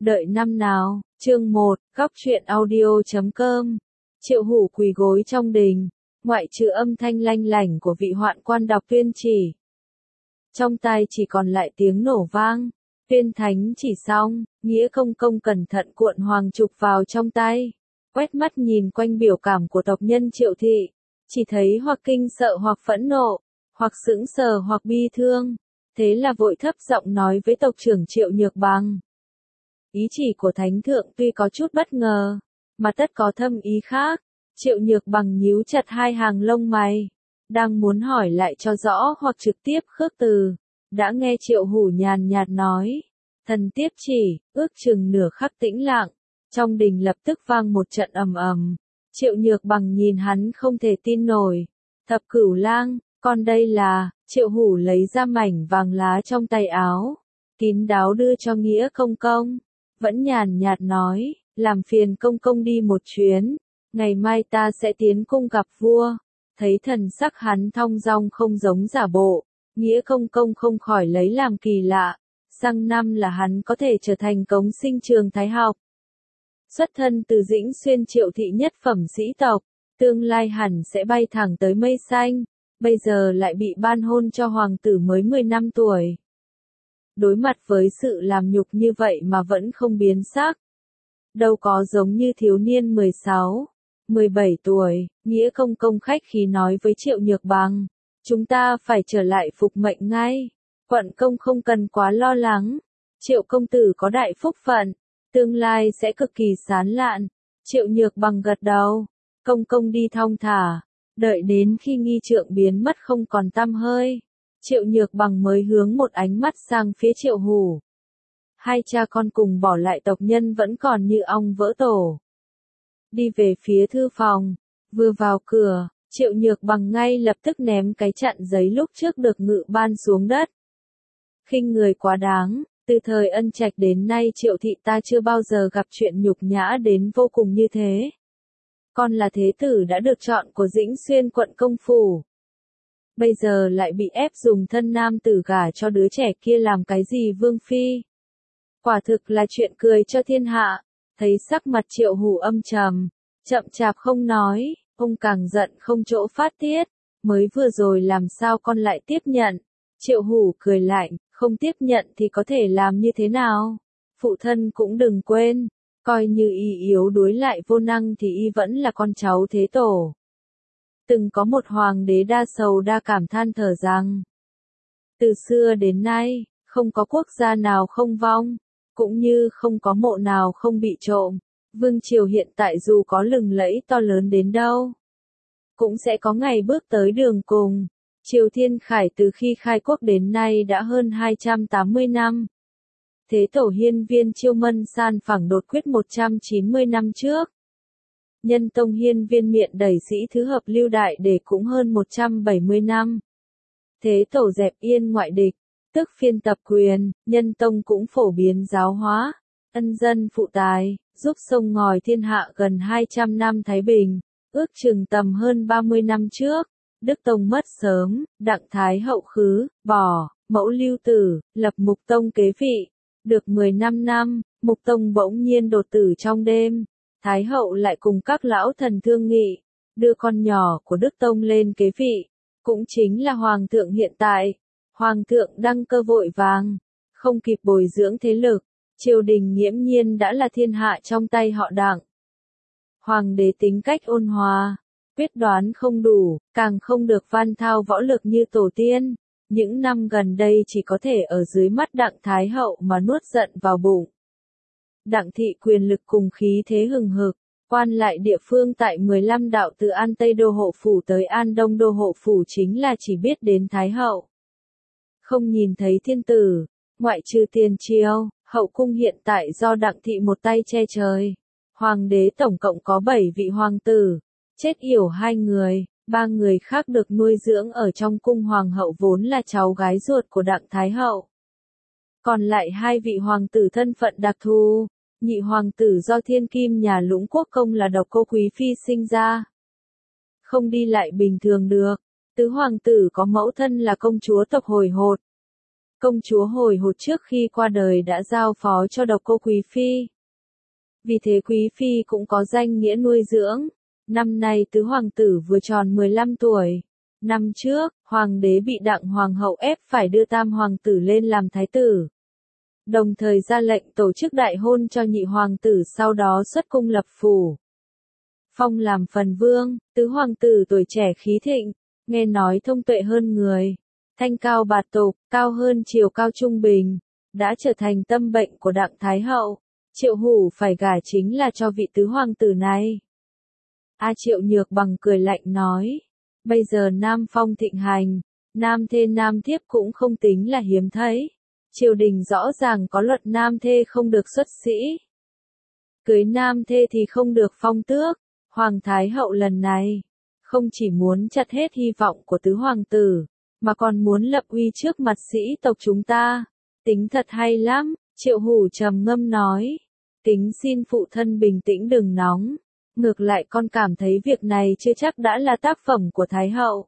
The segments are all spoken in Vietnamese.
Đợi năm nào, chương 1, góc truyện audio.com. Triệu Hủ quỳ gối trong đình, ngoại trừ âm thanh lanh lảnh của vị hoạn quan đọc tuyên chỉ. Trong tai chỉ còn lại tiếng nổ vang, tuyên thánh chỉ xong, Nghĩa Công Công cẩn thận cuộn hoàng trục vào trong tay, quét mắt nhìn quanh biểu cảm của tộc nhân Triệu thị, chỉ thấy hoặc kinh sợ hoặc phẫn nộ, hoặc sững sờ hoặc bi thương, thế là vội thấp giọng nói với tộc trưởng Triệu Nhược Bằng. Ý chỉ của Thánh Thượng tuy có chút bất ngờ, mà tất có thâm ý khác. Triệu Nhược Bằng nhíu chặt hai hàng lông mày, đang muốn hỏi lại cho rõ hoặc trực tiếp khước từ, đã nghe Triệu Hủ nhàn nhạt nói, thần tiếp chỉ, ước chừng nửa khắc tĩnh lặng, trong đình lập tức vang một trận ầm ầm. Triệu Nhược Bằng nhìn hắn không thể tin nổi, Thập Cửu Lang, con đây là, Triệu Hủ lấy ra mảnh vàng lá trong tay áo, kín đáo đưa cho Nghĩa Công Công. Vẫn nhàn nhạt nói, làm phiền công công đi một chuyến, ngày mai ta sẽ tiến cung gặp vua. Thấy thần sắc hắn thong dong không giống giả bộ, Nghĩa Công Công không khỏi lấy làm kỳ lạ, sang năm là hắn có thể trở thành cống sinh trường thái học. Xuất thân từ Dĩnh Xuyên Triệu thị nhất phẩm sĩ tộc, tương lai hẳn sẽ bay thẳng tới mây xanh, bây giờ lại bị ban hôn cho hoàng tử mới 10 năm tuổi. Đối mặt với sự làm nhục như vậy mà vẫn không biến sắc. Đâu có giống như thiếu niên 16, 17 tuổi, Nghĩa Công Công khách khí nói với Triệu Nhược Bằng, chúng ta phải trở lại phục mệnh ngay, quận công không cần quá lo lắng, Triệu công tử có đại phúc phận, tương lai sẽ cực kỳ sán lạn. Triệu Nhược Bằng gật đầu, công công đi thong thả, đợi đến khi nghi trượng biến mất không còn tăm hơi. Triệu Nhược Bằng mới hướng một ánh mắt sang phía Triệu Hủ. Hai cha con cùng bỏ lại tộc nhân vẫn còn như ong vỡ tổ. Đi về phía thư phòng, vừa vào cửa, Triệu Nhược Bằng ngay lập tức ném cái chặn giấy lúc trước được ngự ban xuống đất. Khinh người quá đáng, từ thời Ân Trạch đến nay Triệu thị ta chưa bao giờ gặp chuyện nhục nhã đến vô cùng như thế. Con là thế tử đã được chọn của Dĩnh Xuyên quận công phủ. Bây giờ lại bị ép dùng thân nam tử gả cho đứa trẻ kia làm cái gì vương phi. Quả thực là chuyện cười cho thiên hạ. Thấy sắc mặt Triệu Hủ âm trầm, chậm chạp không nói, ông càng giận không chỗ phát tiết. Mới vừa rồi làm sao con lại tiếp nhận? Triệu Hủ cười lạnh, không tiếp nhận thì có thể làm như thế nào? Phụ thân cũng đừng quên, coi như y yếu đuối lại vô năng thì y vẫn là con cháu thế tổ. Từng có một hoàng đế đa sầu đa cảm than thở rằng, từ xưa đến nay, không có quốc gia nào không vong, cũng như không có mộ nào không bị trộm. Vương triều hiện tại dù có lừng lẫy to lớn đến đâu, cũng sẽ có ngày bước tới đường cùng. Triều Thiên Khải từ khi khai quốc đến nay đã hơn 280 năm. Thế tổ hiên viên Chiêu Mân san phẳng đột quyết 190 năm trước. Nhân tông hiên viên miện đẩy sĩ thứ hợp lưu đại để cũng hơn 170 năm. Thế tổ dẹp yên ngoại địch, tức phiên tập quyền, nhân tông cũng phổ biến giáo hóa, ân dân phụ tài, giúp sông ngòi thiên hạ gần 200 năm thái bình, ước chừng tầm hơn 30 năm trước. Đức Tông mất sớm, Đặng Thái Hậu khứ, bỏ, mẫu Lưu Tử, lập Mục Tông kế vị. Được 15 năm, Mục Tông bỗng nhiên đột tử trong đêm. Thái Hậu lại cùng các lão thần thương nghị, đưa con nhỏ của Đức Tông lên kế vị, cũng chính là Hoàng thượng hiện tại. Hoàng thượng đăng cơ vội vàng, không kịp bồi dưỡng thế lực, triều đình nghiễm nhiên đã là thiên hạ trong tay họ Đặng. Hoàng đế tính cách ôn hòa, quyết đoán không đủ, càng không được van thao võ lực như tổ tiên. Những năm gần đây chỉ có thể ở dưới mắt Đặng Thái Hậu mà nuốt giận vào bụng. Đặng thị quyền lực cùng khí thế hừng hực, quan lại địa phương tại 15 đạo từ An Tây Đô Hộ Phủ tới An Đông Đô Hộ Phủ chính là chỉ biết đến Thái Hậu. Không nhìn thấy thiên tử, ngoại trừ tiền triều, hậu cung hiện tại do Đặng thị một tay che trời. Hoàng đế tổng cộng có 7 vị hoàng tử, chết yểu 2 người, 3 người khác được nuôi dưỡng ở trong cung. Hoàng hậu vốn là cháu gái ruột của Đặng Thái Hậu. Còn lại 2 vị hoàng tử thân phận đặc thù, nhị hoàng tử do thiên kim nhà Lũng Quốc Công là Độc Cô Quý Phi sinh ra. Không đi lại bình thường được. Tứ hoàng tử có mẫu thân là công chúa tộc Hồi Hột. Công chúa hồi hột trước khi qua đời đã giao phó cho độc cô Quý Phi. Vì thế Quý Phi cũng có danh nghĩa nuôi dưỡng. Năm nay tứ hoàng tử vừa tròn 15 tuổi. Năm trước, hoàng đế bị Đặng hoàng hậu ép phải đưa tam hoàng tử lên làm thái tử. Đồng thời ra lệnh tổ chức đại hôn cho nhị hoàng tử, sau đó xuất cung lập phủ. Phong làm phần vương, tứ hoàng tử tuổi trẻ khí thịnh, nghe nói thông tuệ hơn người, thanh cao bạt tục, cao hơn chiều cao trung bình, đã trở thành tâm bệnh của Đặng thái hậu. Triệu Hủ phải gả chính là cho vị tứ hoàng tử này. Triệu Nhược Bằng cười lạnh nói, bây giờ Nam Phong thịnh hành, nam thê nam thiếp cũng không tính là hiếm thấy. Triều đình rõ ràng có luật nam thê không được xuất sĩ. Cưới nam thê thì không được phong tước. Hoàng Thái Hậu lần này, không chỉ muốn chặt hết hy vọng của tứ hoàng tử, mà còn muốn lập uy trước mặt sĩ tộc chúng ta. Tính thật hay lắm, Triệu Hủ trầm ngâm nói. Kính xin phụ thân bình tĩnh đừng nóng. Ngược lại con cảm thấy việc này chưa chắc đã là tác phẩm của Thái Hậu.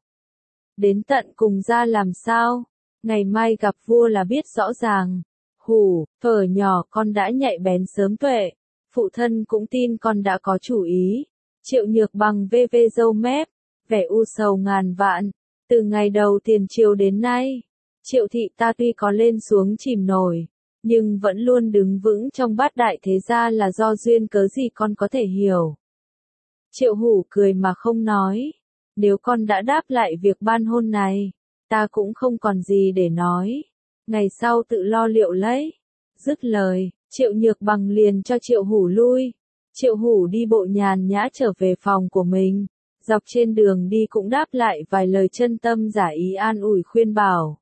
Đến tận cùng ra làm sao? Ngày mai gặp vua là biết rõ ràng. Hủ, thuở nhỏ con đã nhạy bén sớm tuệ. Phụ thân cũng tin con đã có chủ ý. Triệu Nhược Bằng vê râu mép, vẻ u sầu ngàn vạn. Từ ngày đầu tiền triều đến nay, Triệu thị ta tuy có lên xuống chìm nổi, nhưng vẫn luôn đứng vững trong bát đại thế gia là do duyên cớ gì con có thể hiểu. Triệu Hủ cười mà không nói. Nếu con đã đáp lại việc ban hôn này, ta cũng không còn gì để nói. Ngày sau tự lo liệu lấy. Dứt lời, Triệu Nhược Bằng liền cho Triệu Hủ lui. Triệu Hủ đi bộ nhàn nhã trở về phòng của mình. Dọc trên đường đi cũng đáp lại vài lời chân tâm giả ý an ủi khuyên bảo.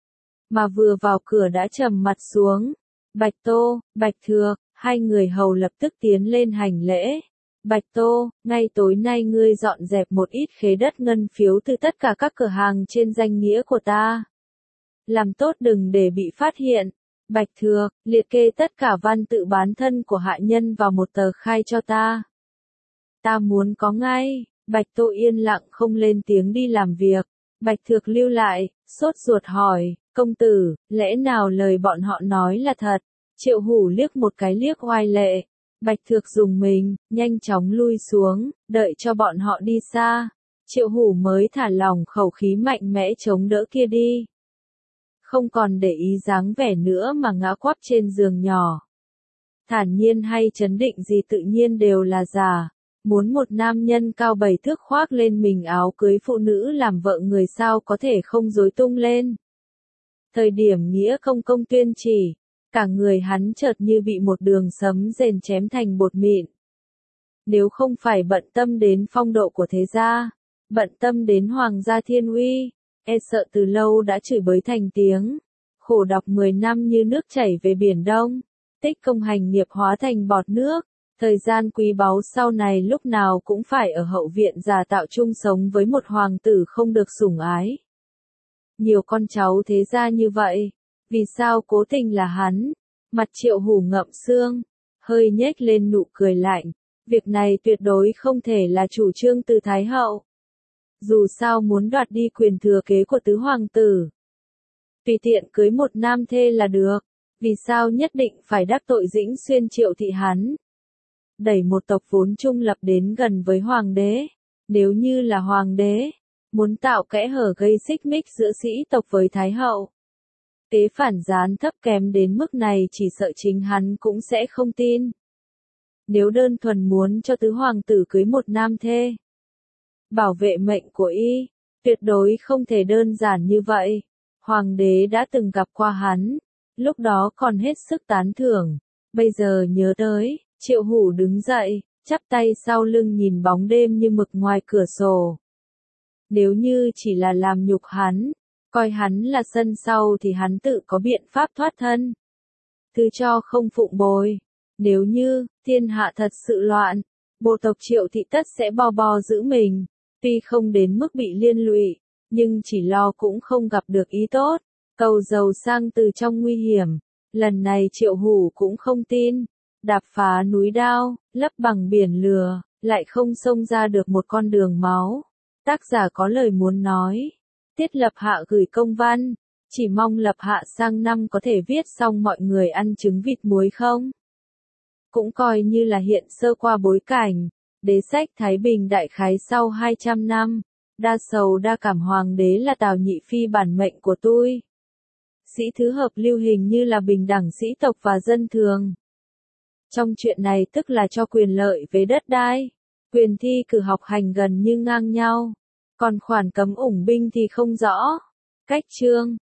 Mà vừa vào cửa đã trầm mặt xuống. Bạch Tô, Bạch Thược, hai người hầu lập tức tiến lên hành lễ. Bạch Tô, ngay tối nay ngươi dọn dẹp một ít khế đất ngân phiếu từ tất cả các cửa hàng trên danh nghĩa của ta. Làm tốt đừng để bị phát hiện. Bạch Thược, liệt kê tất cả văn tự bán thân của hạ nhân vào một tờ khai cho ta. Ta muốn có ngay. Bạch Tô yên lặng không lên tiếng đi làm việc. Bạch Thược lưu lại, sốt ruột hỏi, công tử, lẽ nào lời bọn họ nói là thật? Triệu Hủ liếc một cái liếc oai lệ. Bạch Thược dùng mình, nhanh chóng lui xuống, đợi cho bọn họ đi xa. Triệu Hủ mới thả lỏng khẩu khí mạnh mẽ chống đỡ kia đi. Không còn để ý dáng vẻ nữa mà ngã quắp trên giường nhỏ. Thản nhiên hay chấn định gì tự nhiên đều là giả. Muốn một nam nhân cao 7 thước khoác lên mình áo cưới phụ nữ làm vợ người sao có thể không rối tung lên. Thời điểm nghĩa công công tuyên chỉ, cả người hắn chợt như bị một đường sấm rền chém thành bột mịn. Nếu không phải bận tâm đến phong độ của thế gia, bận tâm đến hoàng gia thiên uy, e sợ từ lâu đã chửi bới thành tiếng. Khổ đọc 10 năm như nước chảy về biển Đông, tích công hành nghiệp hóa thành bọt nước. Thời gian quý báu sau này lúc nào cũng phải ở hậu viện giả tạo chung sống với một hoàng tử không được sủng ái. Nhiều con cháu thế gia như vậy, vì sao cố tình là hắn? Mặt Triệu Hủ ngậm xương, hơi nhếch lên nụ cười lạnh. Việc này tuyệt đối không thể là chủ trương từ Thái Hậu. Dù sao muốn đoạt đi quyền thừa kế của tứ hoàng tử, tùy tiện cưới một nam thê là được. Vì sao nhất định phải đắc tội Dĩnh Xuyên Triệu thị hắn? Đẩy một tộc vốn trung lập đến gần với hoàng đế. Nếu như là hoàng đế, muốn tạo kẽ hở gây xích mích giữa sĩ tộc với Thái Hậu, kế phản gián thấp kém đến mức này chỉ sợ chính hắn cũng sẽ không tin. Nếu đơn thuần muốn cho tứ hoàng tử cưới một nam thê, bảo vệ mệnh của y, tuyệt đối không thể đơn giản như vậy. Hoàng đế đã từng gặp qua hắn, lúc đó còn hết sức tán thưởng. Bây giờ nhớ tới, Triệu Hủ đứng dậy, chắp tay sau lưng nhìn bóng đêm như mực ngoài cửa sổ. Nếu như chỉ là làm nhục hắn, coi hắn là sân sau thì hắn tự có biện pháp thoát thân. Thứ cho không phụng bồi. Nếu như, thiên hạ thật sự loạn, bộ tộc Triệu thị tất sẽ bo giữ mình. Tuy không đến mức bị liên lụy, nhưng chỉ lo cũng không gặp được ý tốt. Cầu giàu sang từ trong nguy hiểm. Lần này Triệu Hủ cũng không tin. Đạp phá núi đao, lấp bằng biển lửa, lại không xông ra được một con đường máu. Tác giả có lời muốn nói. Tiết Lập Hạ gửi công văn. Chỉ mong lập hạ sang năm có thể viết xong mọi người ăn trứng vịt muối không? Cũng coi như là hiện sơ qua bối cảnh, đế sách Thái Bình đại khái sau 200 năm, đa sầu đa cảm hoàng đế là Tào Nhị Phi bản mệnh của tôi. Sĩ thứ hợp lưu hình như là bình đẳng sĩ tộc và dân thường. Trong chuyện này tức là cho quyền lợi về đất đai, quyền thi cử học hành gần như ngang nhau, còn khoản cấm ủng binh thì không rõ. Cách chương